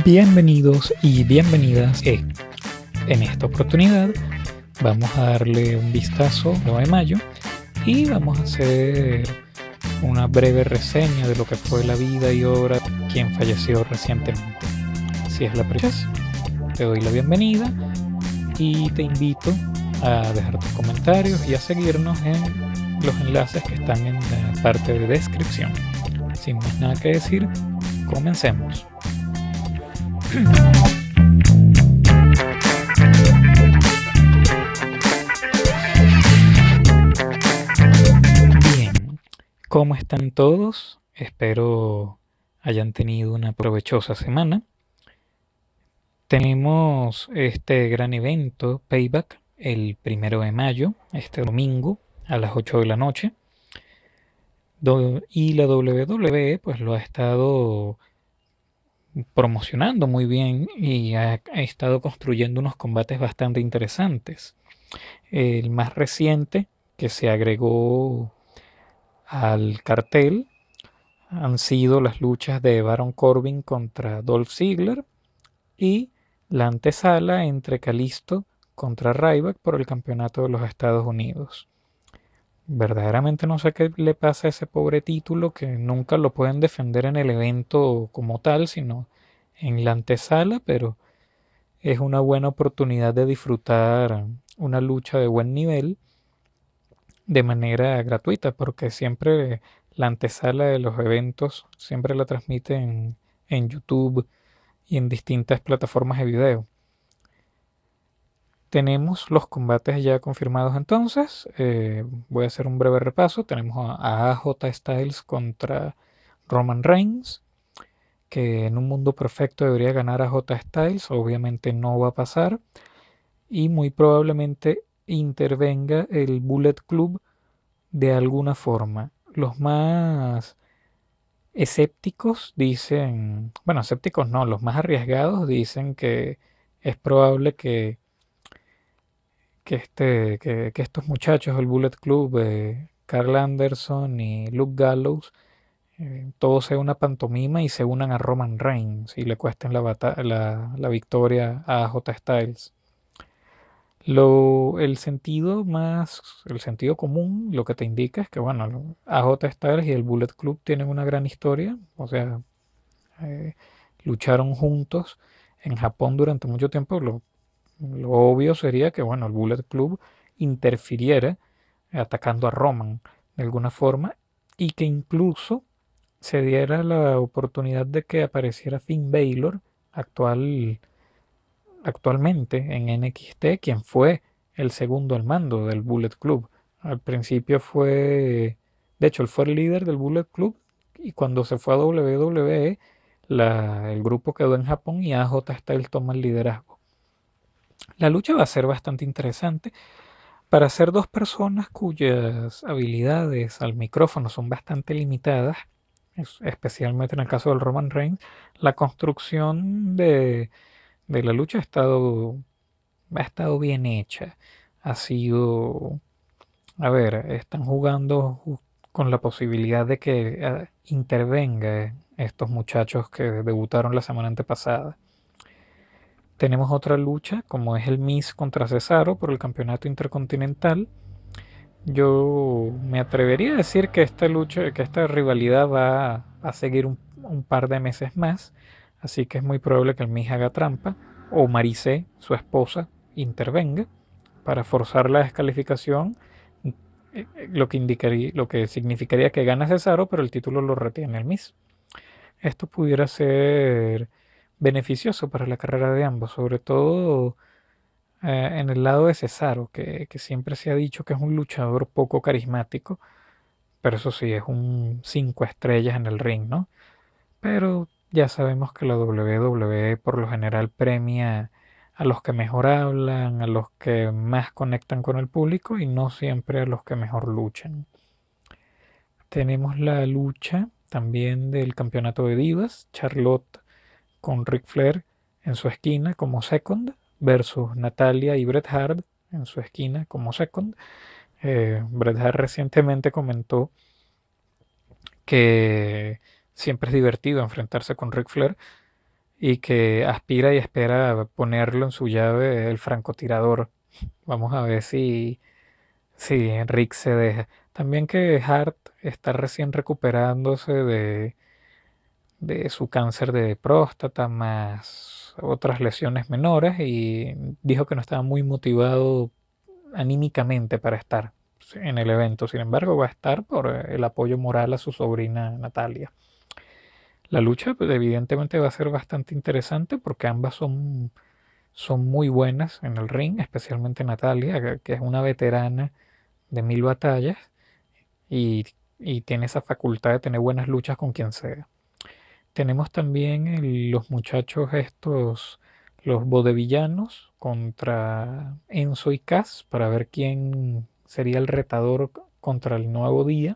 Bienvenidos y bienvenidas. En esta oportunidad vamos a darle un vistazo al 9 de mayo y vamos a hacer una breve reseña de lo que fue la vida y obra de quien falleció recientemente. Si es la primera vez, te doy la bienvenida y te invito a dejar tus comentarios y a seguirnos en los enlaces que están en la parte de descripción. Sin más nada que decir, comencemos. Bien, ¿cómo están todos? Espero hayan tenido una provechosa semana. Tenemos este gran evento, Payback, el 1 de mayo, este domingo, a las 8 de la noche. Y la WWE pues lo ha estado promocionando muy bien y ha estado construyendo unos combates bastante interesantes. El más reciente que se agregó al cartel han sido las luchas de Baron Corbin contra Dolph Ziggler y la antesala entre Kalisto contra Ryback por el campeonato de los Estados Unidos. Verdaderamente no sé qué le pasa a ese pobre título, que nunca lo pueden defender en el evento como tal, sino en la antesala, pero es una buena oportunidad de disfrutar una lucha de buen nivel de manera gratuita, porque siempre la antesala de los eventos siempre la transmiten en YouTube y en distintas plataformas de video. Tenemos los combates ya confirmados entonces. Voy a hacer un breve repaso. Tenemos a AJ Styles contra Roman Reigns, que en un mundo perfecto debería ganar a AJ Styles. Obviamente no va a pasar. Y muy probablemente intervenga el Bullet Club de alguna forma. Los más escépticos dicen, bueno, escépticos no, los más arriesgados dicen que es probable que estos muchachos del Bullet Club, Carl Anderson y Luke Gallows, todo sea una pantomima y se unan a Roman Reigns y le cuesten la victoria a J Styles. El sentido común, lo que te indica es que, bueno, AJ Styles y el Bullet Club tienen una gran historia, o sea, eh, lucharon juntos en Japón durante mucho tiempo. Lo obvio sería que, bueno, el Bullet Club interfiriera atacando a Roman de alguna forma y que incluso se diera la oportunidad de que apareciera Finn Balor, actualmente en NXT, quien fue el segundo al mando del Bullet Club. Al principio de hecho, él fue el líder del Bullet Club y cuando se fue a WWE, el grupo quedó en Japón y AJ Styles toma el liderazgo. La lucha va a ser bastante interesante para ser dos personas cuyas habilidades al micrófono son bastante limitadas, especialmente en el caso del Roman Reigns. La construcción de la lucha ha estado bien hecha. Ha sido, a ver, están jugando con la posibilidad de que intervenga estos muchachos que debutaron la semana antepasada. Tenemos otra lucha, como es el Miz contra Cesaro por el campeonato intercontinental. Yo me atrevería a decir que esta lucha, que esta rivalidad va a seguir un par de meses más, así que es muy probable que el Miz haga trampa o Maryse, su esposa, intervenga para forzar la descalificación, lo que significaría que gana Cesaro, pero el título lo retiene el Miz. Esto pudiera ser beneficioso para la carrera de ambos, sobre todo en el lado de Cesaro, que siempre se ha dicho que es un luchador poco carismático, pero eso sí, es un 5 estrellas en el ring, ¿no? Pero ya sabemos que la WWE por lo general premia a los que mejor hablan, a los que más conectan con el público y no siempre a los que mejor luchan. Tenemos la lucha también del campeonato de divas, Charlotte con Ric Flair en su esquina como second versus Natalia y Bret Hart en su esquina como second. Bret Hart recientemente comentó que siempre es divertido enfrentarse con Ric Flair y que aspira y espera ponerlo en su llave el francotirador. Vamos a ver si Rick se deja. También que Hart está recién recuperándose de su cáncer de próstata más otras lesiones menores y dijo que no estaba muy motivado anímicamente para estar en el evento. Sin embargo, va a estar por el apoyo moral a su sobrina Natalia. La lucha, pues, evidentemente va a ser bastante interesante porque ambas son muy buenas en el ring, especialmente Natalia, que es una veterana de 1000 batallas y, y tiene esa facultad de tener buenas luchas con quien sea. Tenemos también los muchachos estos, los bodevillanos contra Enzo y Cass para ver quién sería el retador contra el nuevo día.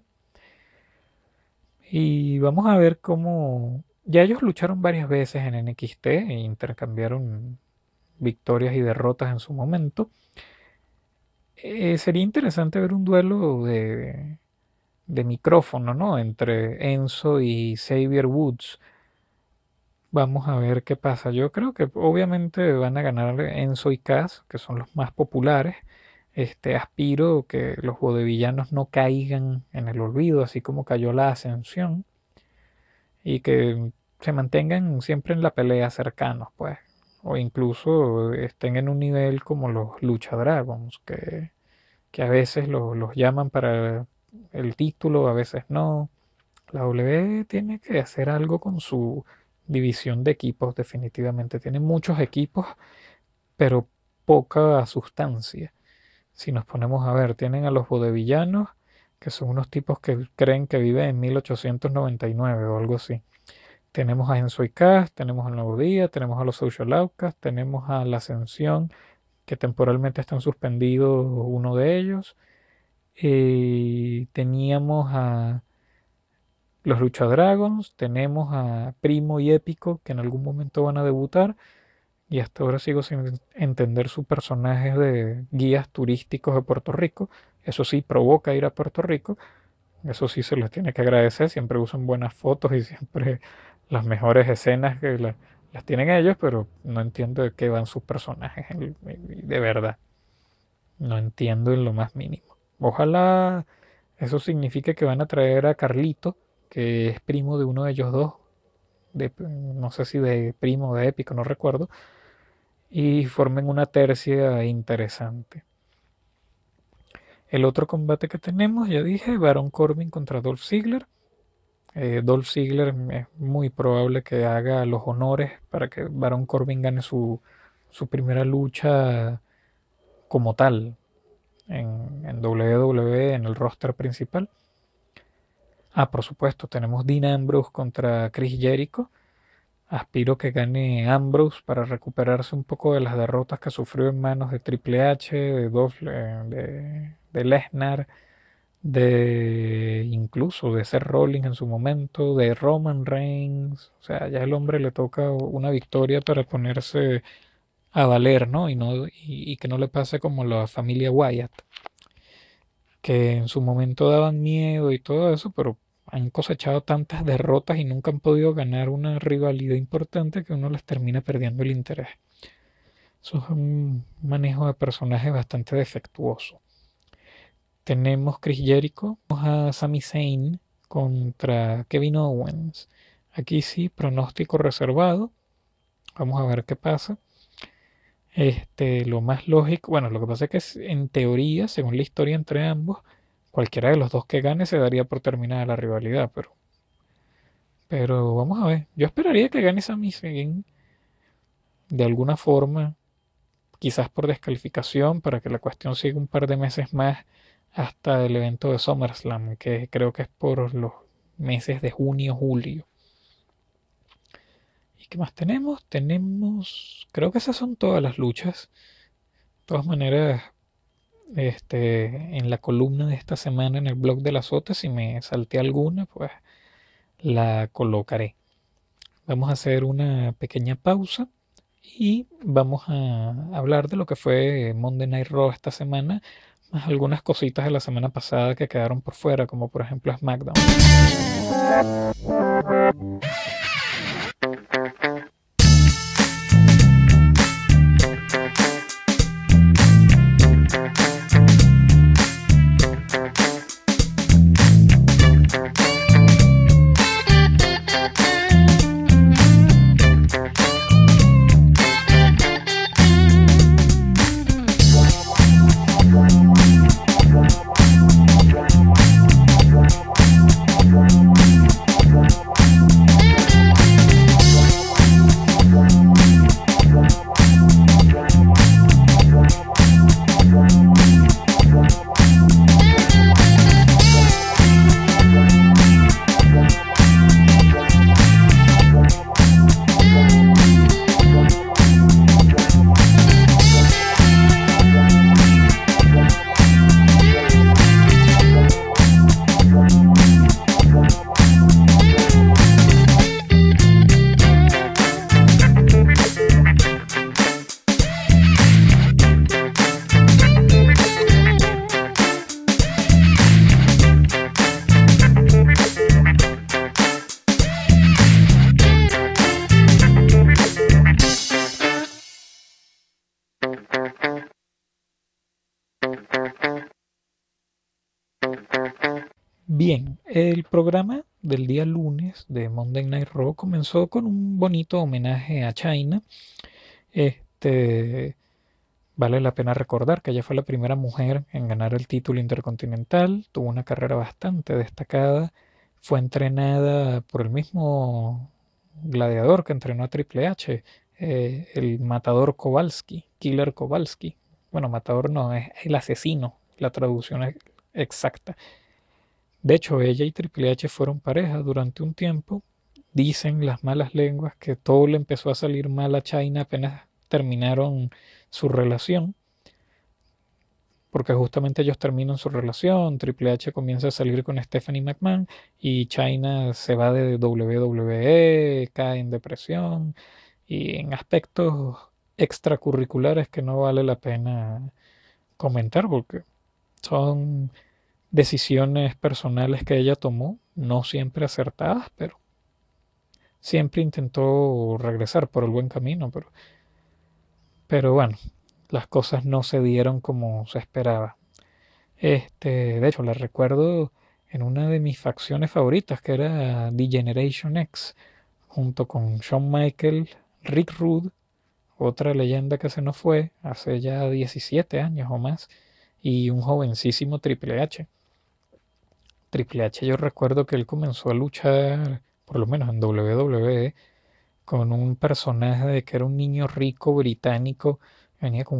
Y vamos a ver cómo... Ya ellos lucharon varias veces en NXT e intercambiaron victorias y derrotas en su momento. Sería interesante ver un duelo de micrófono, ¿no? Entre Enzo y Xavier Woods. Vamos a ver qué pasa. Yo creo que obviamente van a ganar Enzo y Cass, que son los más populares. Aspiro que los bodevillanos no caigan en el olvido, así como cayó la Ascensión, y que se mantengan siempre en la pelea cercanos, pues. O incluso estén en un nivel como los Lucha Dragons, que a veces los llaman para el título, a veces no. La W tiene que hacer algo con su división de equipos, definitivamente. Tiene muchos equipos, pero poca sustancia. Si nos ponemos a ver, tienen a los bodevillanos, que son unos tipos que creen que viven en 1899 o algo así. Tenemos a Enzo y Cass, tenemos al Nuevo Día, tenemos a los Social Outcasts, tenemos a la Ascensión, que temporalmente están suspendidos uno de ellos. Teníamos a los Lucha Dragons, tenemos a Primo y Épico, que en algún momento van a debutar, y hasta ahora sigo sin entender su personaje de guías turísticos de Puerto Rico. Eso sí, provoca ir a Puerto Rico, eso sí se les tiene que agradecer, siempre usan buenas fotos y siempre las mejores escenas las tienen ellos, pero no entiendo de qué van sus personajes, de verdad, no entiendo en lo más mínimo. Ojalá eso signifique que van a traer a Carlito, que es primo de uno de ellos dos, no sé si de primo o de épico, no recuerdo, y formen una tercia interesante. El otro combate que tenemos, ya dije, Baron Corbin contra Dolph Ziggler. Dolph Ziggler es muy probable que haga los honores para que Baron Corbin gane su primera lucha como tal en WWE, en el roster principal. Ah, por supuesto, tenemos Dean Ambrose contra Chris Jericho. Aspiro que gane Ambrose para recuperarse un poco de las derrotas que sufrió en manos de Triple H, de Lesnar, de incluso de Seth Rollins en su momento, de Roman Reigns. O sea, ya el hombre le toca una victoria para ponerse a valer, ¿no? Y que no le pase como la familia Wyatt, que en su momento daban miedo y todo eso, pero han cosechado tantas derrotas y nunca han podido ganar una rivalidad importante que uno les termina perdiendo el interés. Eso es un manejo de personajes bastante defectuoso. Tenemos Chris Jericho, a Sami Zayn contra Kevin Owens. Aquí sí, pronóstico reservado. Vamos a ver qué pasa. Lo más lógico, bueno, lo que pasa es que en teoría, según la historia entre ambos, cualquiera de los dos que gane se daría por terminada la rivalidad, pero vamos a ver. Yo esperaría que gane Sami Zayn de alguna forma, quizás por descalificación, para que la cuestión siga un par de meses más hasta el evento de SummerSlam, que creo que es por los meses de junio, julio. ¿Y qué más tenemos? Creo que esas son todas las luchas. De todas maneras, en la columna de esta semana en el blog de la Sota, si me salté alguna, pues la colocaré. Vamos a hacer una pequeña pausa y vamos a hablar de lo que fue Monday Night Raw esta semana, más algunas cositas de la semana pasada que quedaron por fuera, como por ejemplo SmackDown. Bien, el programa del día lunes de Monday Night Raw comenzó con un bonito homenaje a China. Este, vale la pena recordar que ella fue la primera mujer en ganar el título intercontinental, tuvo una carrera bastante destacada, fue entrenada por el mismo gladiador que entrenó a Triple H, el matador Kowalski, Killer Kowalski. Bueno, matador no, es el asesino, la traducción exacta. De hecho, ella y Triple H fueron pareja durante un tiempo. Dicen las malas lenguas que todo le empezó a salir mal a China apenas terminaron su relación, porque justamente ellos terminan su relación, Triple H comienza a salir con Stephanie McMahon y China se va de WWE, cae en depresión y en aspectos extracurriculares que no vale la pena comentar porque son decisiones personales que ella tomó, no siempre acertadas, pero siempre intentó regresar por el buen camino, pero bueno, las cosas no se dieron como se esperaba. De hecho, la recuerdo en una de mis facciones favoritas, que era The Generation X, junto con Shawn Michaels, Rick Rude, otra leyenda que se nos fue hace ya 17 años o más, y un jovencísimo Triple H. Triple H yo recuerdo que él comenzó a luchar, por lo menos en WWE, con un personaje de que era un niño rico británico, venía con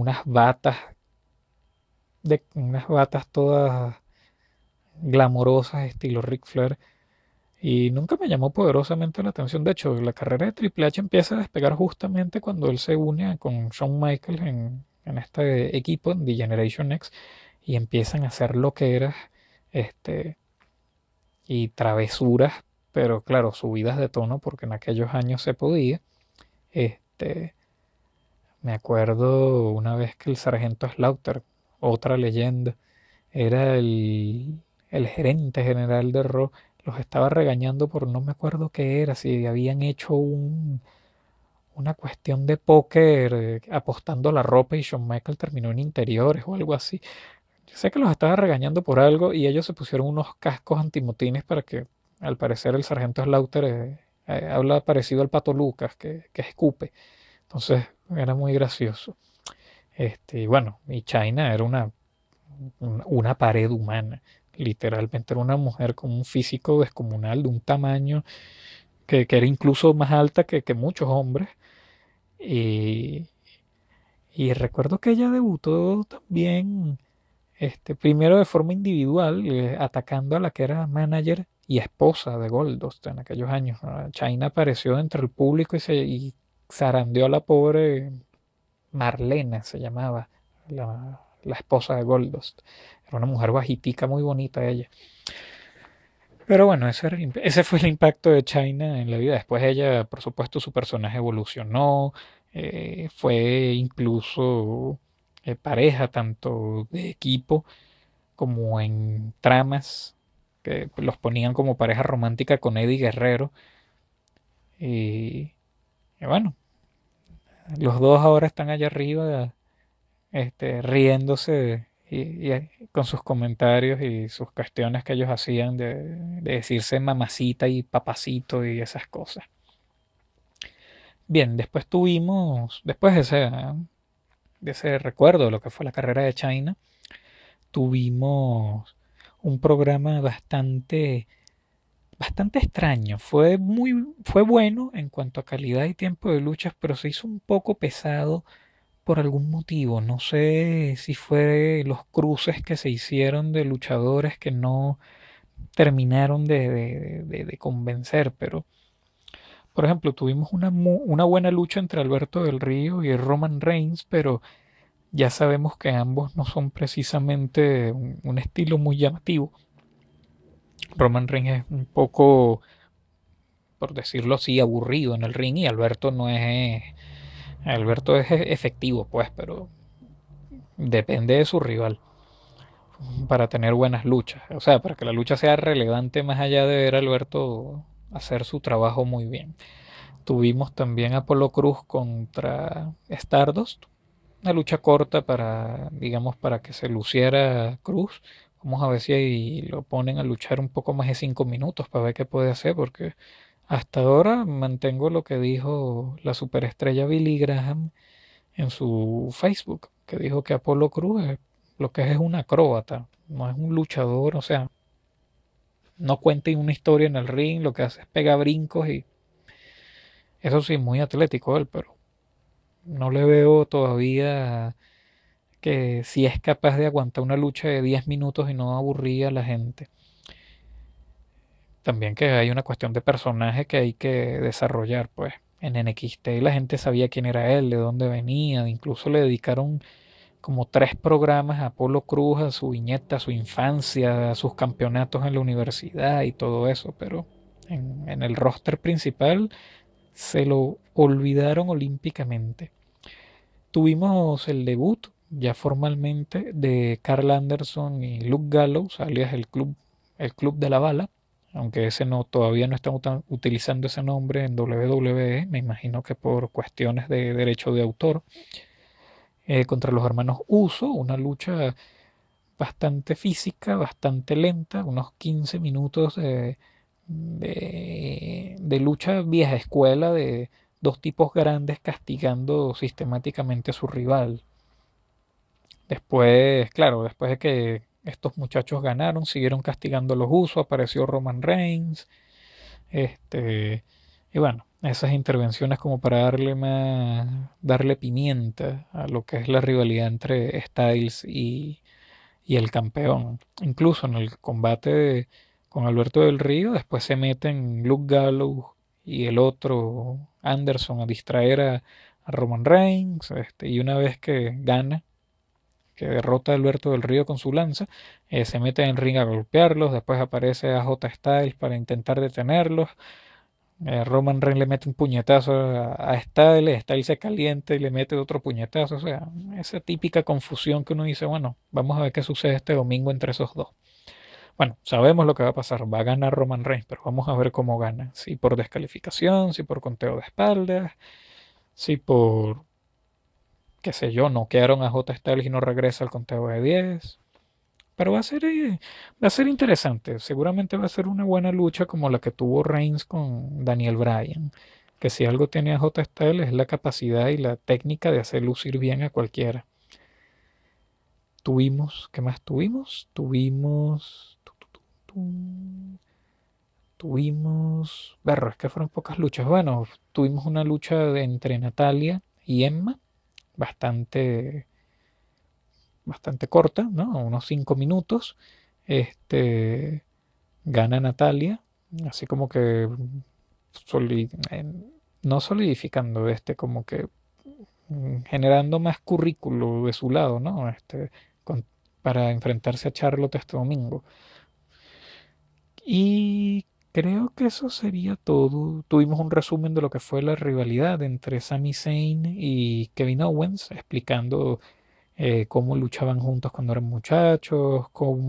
unas batas todas glamorosas estilo Ric Flair y nunca me llamó poderosamente la atención. De hecho, la carrera de Triple H empieza a despegar justamente cuando él se une con Shawn Michaels en este equipo, en The Generation X, y empiezan a hacer lo que era este, y travesuras, pero claro, subidas de tono porque en aquellos años se podía. Este, Me acuerdo una vez que el sargento Slaughter, otra leyenda, era el gerente general de Raw, los estaba regañando por no me acuerdo qué era, si habían hecho una cuestión de póker apostando la ropa y Shawn Michael terminó en interiores o algo así. Yo sé que los estaba regañando por algo y ellos se pusieron unos cascos antimotines para que, al parecer, el sargento Slaughter habla parecido al Pato Lucas, que escupe. Entonces era muy gracioso. Y bueno, y China era una pared humana. Literalmente era una mujer con un físico descomunal, de un tamaño que era incluso más alta que muchos hombres. Y, y recuerdo que ella debutó también, primero de forma individual, atacando a la que era manager y esposa de Goldust en aquellos años. China apareció entre el público y zarandeó a la pobre Marlena, se llamaba, la esposa de Goldust. Era una mujer bajitica, muy bonita ella. Pero bueno, ese fue el impacto de China en la vida. Después ella, por supuesto, su personaje evolucionó, fue incluso pareja tanto de equipo como en tramas, que los ponían como pareja romántica con Eddie Guerrero. Y, y bueno, los dos ahora están allá arriba, riéndose con sus comentarios y sus cuestiones que ellos hacían de decirse mamacita y papacito y esas cosas. Bien, después de ese recuerdo de lo que fue la carrera de China, tuvimos un programa bastante extraño. Fue bueno en cuanto a calidad y tiempo de luchas, pero se hizo un poco pesado por algún motivo. No sé si fue los cruces que se hicieron de luchadores que no terminaron de convencer, pero por ejemplo, tuvimos una buena lucha entre Alberto del Río y Roman Reigns, pero ya sabemos que ambos no son precisamente un estilo muy llamativo. Roman Reigns es un poco, por decirlo así, aburrido en el ring y Alberto es efectivo, pues, pero depende de su rival para tener buenas luchas. O sea, para que la lucha sea relevante más allá de ver a Alberto hacer su trabajo muy bien. Tuvimos también a Apollo Cruz contra Stardust. Una lucha corta para, digamos, para que se luciera Cruz, Vamos a ver si lo ponen a luchar un poco más de 5 minutos para ver qué puede hacer, porque hasta ahora mantengo lo que dijo la superestrella Billy Graham en su Facebook, que dijo que Apolo Cruz lo que es un acróbata, no es un luchador, o sea, no cuenta una historia en el ring, lo que hace es pegar brincos y eso sí, muy atlético él, pero no le veo todavía que si es capaz de aguantar una lucha de 10 minutos y no aburrir a la gente. También que hay una cuestión de personaje que hay que desarrollar, pues. En NXT la gente sabía quién era él, de dónde venía, incluso le dedicaron como 3 programas a Apolo Cruz, a su viñeta, a su infancia, a sus campeonatos en la universidad y todo eso, pero en el roster principal se lo olvidaron olímpicamente. Tuvimos el debut ya formalmente de Carl Anderson y Luke Gallows, alias el club de la bala, aunque ese no, todavía no están utilizando ese nombre en WWE, me imagino que por cuestiones de derecho de autor, contra los hermanos Uso, una lucha bastante física, bastante lenta, unos 15 minutos de lucha vieja escuela de dos tipos grandes castigando sistemáticamente a su rival. Después, claro, después de que estos muchachos ganaron, siguieron castigando a los usos, apareció Roman Reigns, este, y bueno, esas intervenciones como para darle pimienta a lo que es la rivalidad entre Styles y el campeón. Incluso en el combate con Alberto del Río, después se meten Luke Gallows y el otro Anderson a distraer a Roman Reigns, y una vez que gana, que derrota a Alberto del Río con su lanza, se mete en el ring a golpearlos, después aparece a J Styles para intentar detenerlos, Roman Reigns le mete un puñetazo a Styles, Styles se calienta y le mete otro puñetazo, o sea, esa típica confusión que uno dice, bueno, vamos a ver qué sucede este domingo entre esos dos. Bueno, sabemos lo que va a pasar, va a ganar Roman Reigns, pero vamos a ver cómo gana, si por descalificación, si por conteo de espaldas, si por, qué sé yo, noquearon a J Styles y no regresa al conteo de 10. Pero va a ser interesante. Seguramente va a ser una buena lucha como la que tuvo Reigns con Daniel Bryan. Que si algo tiene a J Styles es la capacidad y la técnica de hacer lucir bien a cualquiera. ¿Qué más tuvimos? Berro, es que fueron pocas luchas. Bueno, tuvimos una lucha entre Natalia y Emma, bastante, bastante corta, ¿no? Unos 5 minutos. Este, Gana Natalia, así como que soli- en- no solidificando, como que generando más currículo de su lado, ¿no? Para enfrentarse a Charlotte este domingo. Y creo que eso sería todo. Tuvimos un resumen de lo que fue la rivalidad entre Sami Zayn y Kevin Owens, explicando cómo luchaban juntos cuando eran muchachos,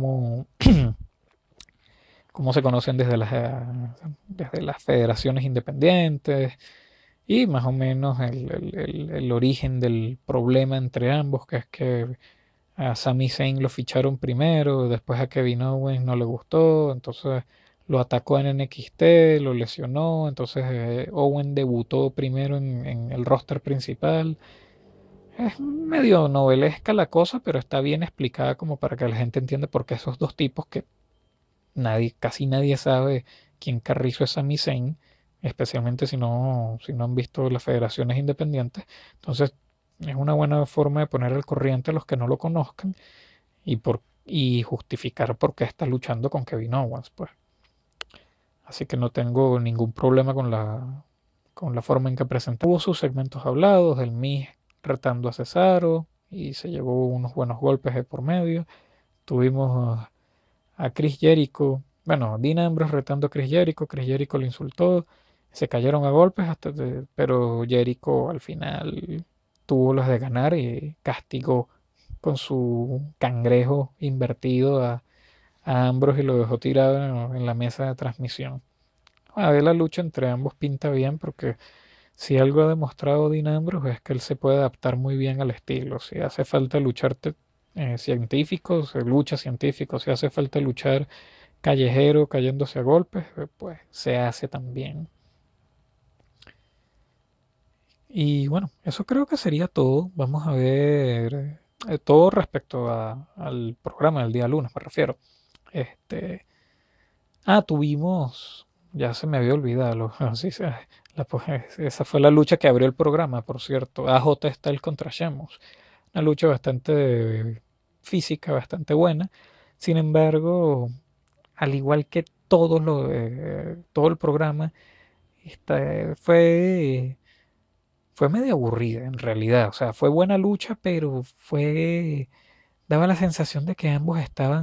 cómo se conocen desde las federaciones independientes y más o menos el origen del problema entre ambos, que es que a Sami Zayn lo ficharon primero, después a Kevin Owens no le gustó, entonces lo atacó en NXT, lo lesionó, entonces Owen debutó primero en el roster principal. Es medio novelesca la cosa, pero está bien explicada como para que la gente entienda por qué esos dos tipos que casi nadie sabe quién carrizo es Sami Zayn, especialmente si no han visto las federaciones independientes. Entonces, es una buena forma de poner al corriente a los que no lo conozcan y justificar por qué está luchando con Kevin Owens, pues. Así que no tengo ningún problema con la forma en que presentó. Hubo sus segmentos hablados, el Miz retando a Cesaro y se llevó unos buenos golpes de por medio. Tuvimos a Chris Jericho. Bueno, Dean Ambrose retando a Chris Jericho lo insultó, se cayeron a golpes, pero Jericho al final tuvo las de ganar y castigó con su cangrejo invertido a Ambrose y lo dejó tirado en la mesa de transmisión. A ver, la lucha entre ambos pinta bien porque si algo ha demostrado Dean Ambrose es que él se puede adaptar muy bien al estilo. Si hace falta lucharte científicos, lucha científica, si hace falta luchar callejero cayéndose a golpes, pues se hace también. Y bueno, eso creo que sería todo. Vamos a ver todo respecto al programa del día lunes, me refiero. Este, tuvimos, ya se me había olvidado, sí, esa fue la lucha que abrió el programa, por cierto. AJ Styles contra Sheamus. Una lucha bastante física, bastante buena. Sin embargo, al igual que todo el programa, fue medio aburrida en realidad. O sea, fue buena lucha, pero daba la sensación de que ambos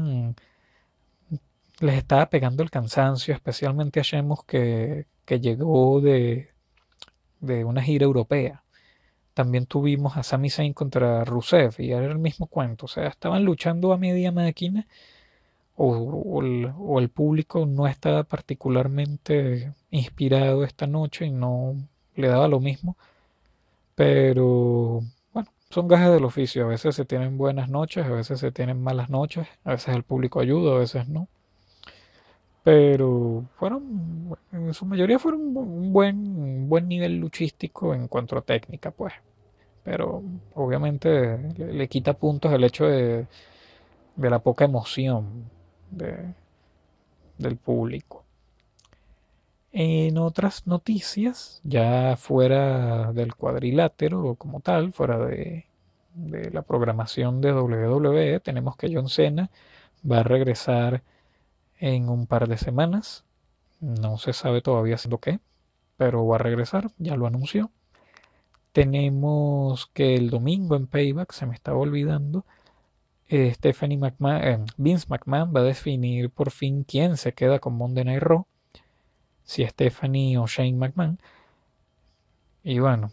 les estaba pegando el cansancio, especialmente a Sheamus que llegó de una gira europea. También tuvimos a Sami Zayn contra Rusev y era el mismo cuento. O sea, estaban luchando a media máquina o el público no estaba particularmente inspirado esta noche y no le daba lo mismo. Pero bueno, son gajes del oficio. A veces se tienen buenas noches, a veces se tienen malas noches, a veces el público ayuda, a veces no. Pero en su mayoría fueron un buen nivel luchístico en cuanto a técnica, pues. Pero obviamente le quita puntos el hecho de la poca emoción de- del público. En otras noticias, ya fuera del cuadrilátero como tal, fuera de la programación de WWE, tenemos que John Cena va a regresar en un par de semanas. No se sabe todavía haciendo qué, pero va a regresar, ya lo anunció. Tenemos que el domingo en Payback, se me estaba olvidando, Vince McMahon va a definir por fin quién se queda con Monday Night Raw, si Stephanie o Shane McMahon. Y bueno,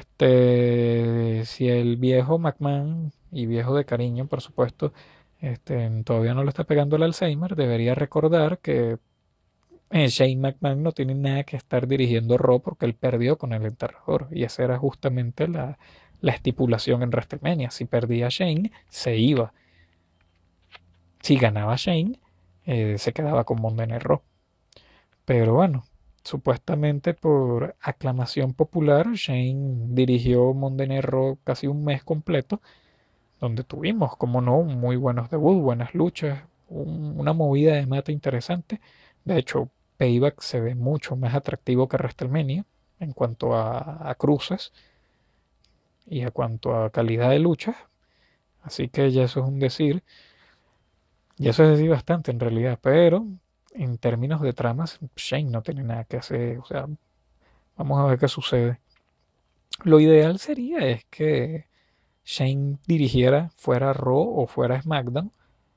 si el viejo McMahon, y viejo de cariño, por supuesto, todavía no le está pegando el Alzheimer, debería recordar que Shane McMahon no tiene nada que estar dirigiendo Raw porque él perdió con el enterrador. Y esa era justamente la estipulación en WrestleMania. Si perdía Shane, se iba. Si ganaba Shane, se quedaba con Monday Night Raw. Pero bueno, supuestamente por aclamación popular, Shane dirigió Monday Night Raw casi un mes completo, donde tuvimos, como no, muy buenos debuts, buenas luchas, una movida de mata interesante. De hecho, Payback se ve mucho más atractivo que WrestleMania en cuanto a cruces y a cuanto a calidad de luchas. Así que ya eso es un decir, ya eso es decir bastante en realidad, pero en términos de tramas, Shane no tiene nada que hacer. O sea, vamos a ver qué sucede. Lo ideal sería es que Shane dirigiera fuera Raw o fuera SmackDown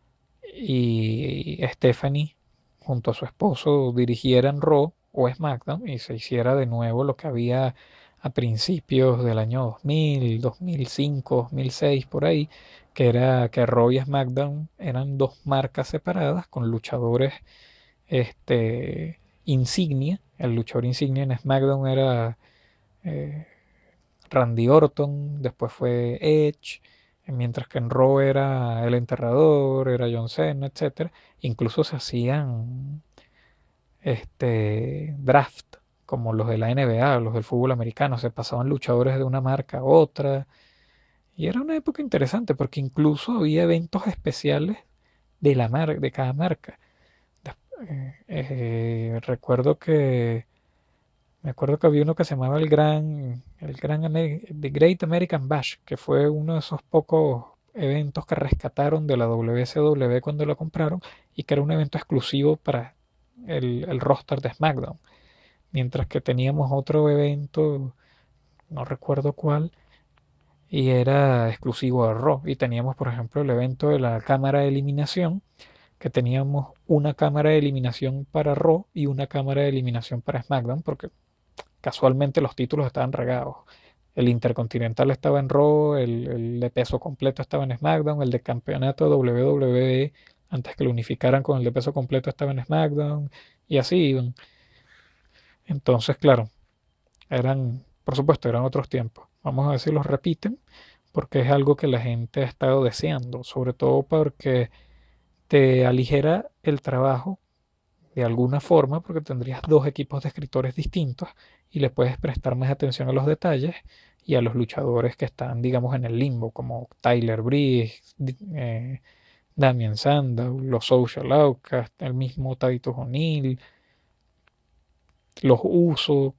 y Stephanie junto a su esposo dirigieran Raw o SmackDown y se hiciera de nuevo lo que había a principios del año 2000, 2005, 2006 por ahí, que era que Raw y SmackDown eran dos marcas separadas con luchadores insignia. El luchador insignia en SmackDown era eh, Randy Orton, después fue Edge, mientras que en Raw era El Enterrador, era John Cena, etcétera. Incluso se hacían draft, como los de la NBA, los del fútbol americano, se pasaban luchadores de una marca a otra. Y era una época interesante porque incluso había eventos especiales de cada marca. Recuerdo que Me acuerdo que había uno que se llamaba The Great American Bash, que fue uno de esos pocos eventos que rescataron de la WCW cuando lo compraron y que era un evento exclusivo para el roster de SmackDown. Mientras que teníamos otro evento, no recuerdo cuál, y era exclusivo de Raw. Y teníamos, por ejemplo, el evento de la cámara de eliminación, que teníamos una cámara de eliminación para Raw y una cámara de eliminación para SmackDown, porque casualmente los títulos estaban regados. El Intercontinental estaba en Raw, el de peso completo estaba en SmackDown, el de campeonato de WWE antes que lo unificaran con el de peso completo estaba en SmackDown y así iban. Entonces, claro, por supuesto, eran otros tiempos. Vamos a ver si los repiten, porque es algo que la gente ha estado deseando, sobre todo porque te aligera el trabajo de alguna forma, porque tendrías dos equipos de escritores distintos y le puedes prestar más atención a los detalles y a los luchadores que están, digamos, en el limbo, como Tyler Breeze, Damien Sandow, los Social Outcasts, el mismo Titus O'Neil, los Uso,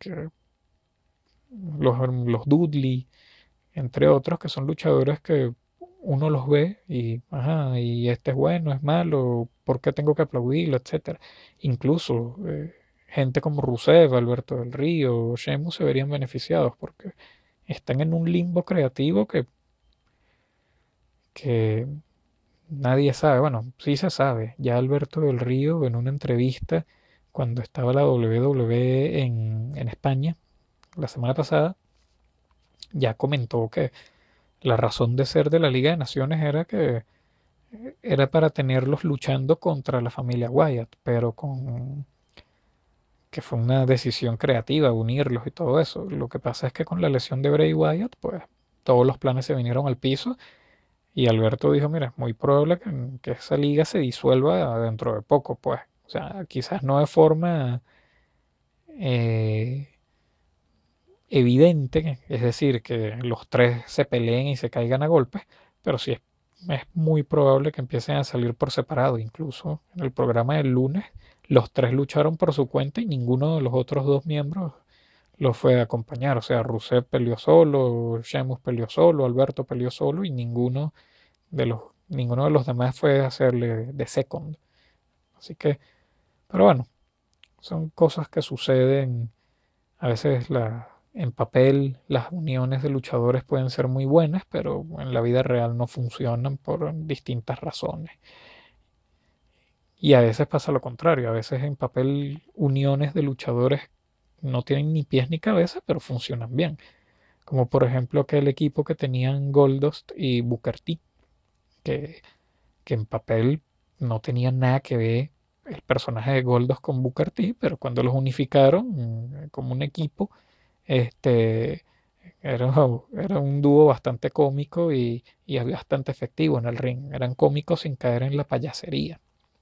los Dudley, entre otros, que son luchadores que uno los ve y, ajá, y este es bueno, es malo, ¿por qué tengo que aplaudirlo?, etcétera. Incluso gente como Rusev, Alberto del Río, Sheamus se verían beneficiados porque están en un limbo creativo que nadie sabe. Bueno, sí se sabe. Ya Alberto del Río en una entrevista cuando estaba la WWE en España la semana pasada, ya comentó que la razón de ser de la Liga de Naciones era que era para tenerlos luchando contra la familia Wyatt, pero con que fue una decisión creativa unirlos y todo eso. Lo que pasa es que con la lesión de Bray Wyatt, pues todos los planes se vinieron al piso y Alberto dijo, mira, es muy probable que esa liga se disuelva dentro de poco, pues. O sea, quizás no de forma eh, evidente, es decir, que los tres se peleen y se caigan a golpes, pero sí es muy probable que empiecen a salir por separado. Incluso en el programa del lunes, los tres lucharon por su cuenta y ninguno de los otros dos miembros los fue a acompañar. O sea, Rusev peleó solo, Sheamus peleó solo, Alberto peleó solo y ninguno de los demás fue a hacerle de second. Así que, pero bueno, son cosas que suceden. A veces en papel las uniones de luchadores pueden ser muy buenas, pero en la vida real no funcionan por distintas razones. Y a veces pasa lo contrario, a veces en papel uniones de luchadores no tienen ni pies ni cabeza, pero funcionan bien. Como por ejemplo aquel equipo que tenían Goldust y Booker T, que, que en papel no tenían nada que ver el personaje de Goldust con Booker T, pero cuando los unificaron como un equipo, este, era un dúo bastante cómico y bastante efectivo en el ring. Eran cómicos sin caer en la payasería.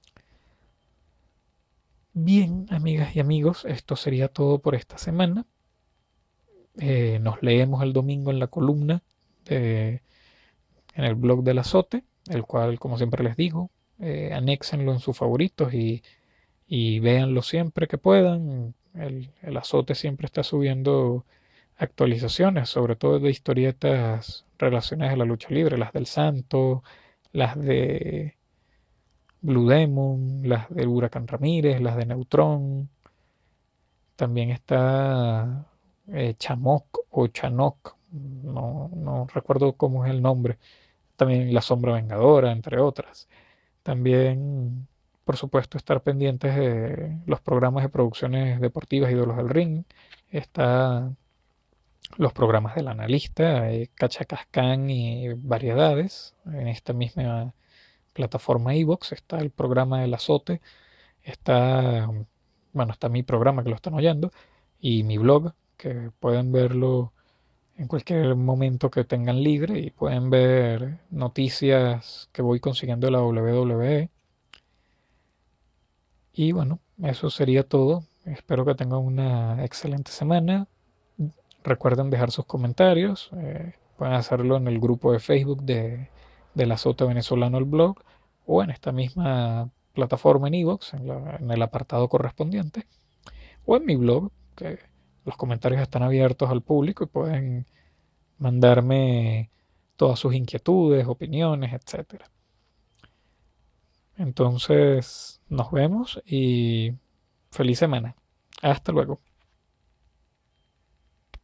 Bien, amigas y amigos, esto sería todo por esta semana. Nos leemos el domingo en la columna en el blog del Azote, el cual, como siempre les digo, anéxenlo en sus favoritos y véanlo siempre que puedan. El Azote siempre está subiendo actualizaciones, sobre todo de historietas relacionadas a la lucha libre, las del Santo, las de Blue Demon, las del Huracán Ramírez, las de Neutrón. También está Chamok o Chanok, no recuerdo cómo es el nombre. También La Sombra Vengadora, entre otras. También, por supuesto, estar pendientes de los programas de producciones deportivas Ídolos del Ring. Está los programas del analista, Cachacascán y variedades. En esta misma plataforma iVoox está el programa del Azote, está, bueno, está mi programa que lo están oyendo y mi blog, que pueden verlo en cualquier momento que tengan libre y pueden ver noticias que voy consiguiendo de la WWE. Y bueno, eso sería todo. Espero que tengan una excelente semana. Recuerden dejar sus comentarios. Pueden hacerlo en el grupo de Facebook de la Sota Venezolano el blog o en esta misma plataforma en iVoox, en el apartado correspondiente, o en mi blog, que los comentarios están abiertos al público y pueden mandarme todas sus inquietudes, opiniones, etcétera. Entonces, nos vemos y feliz semana. Hasta luego.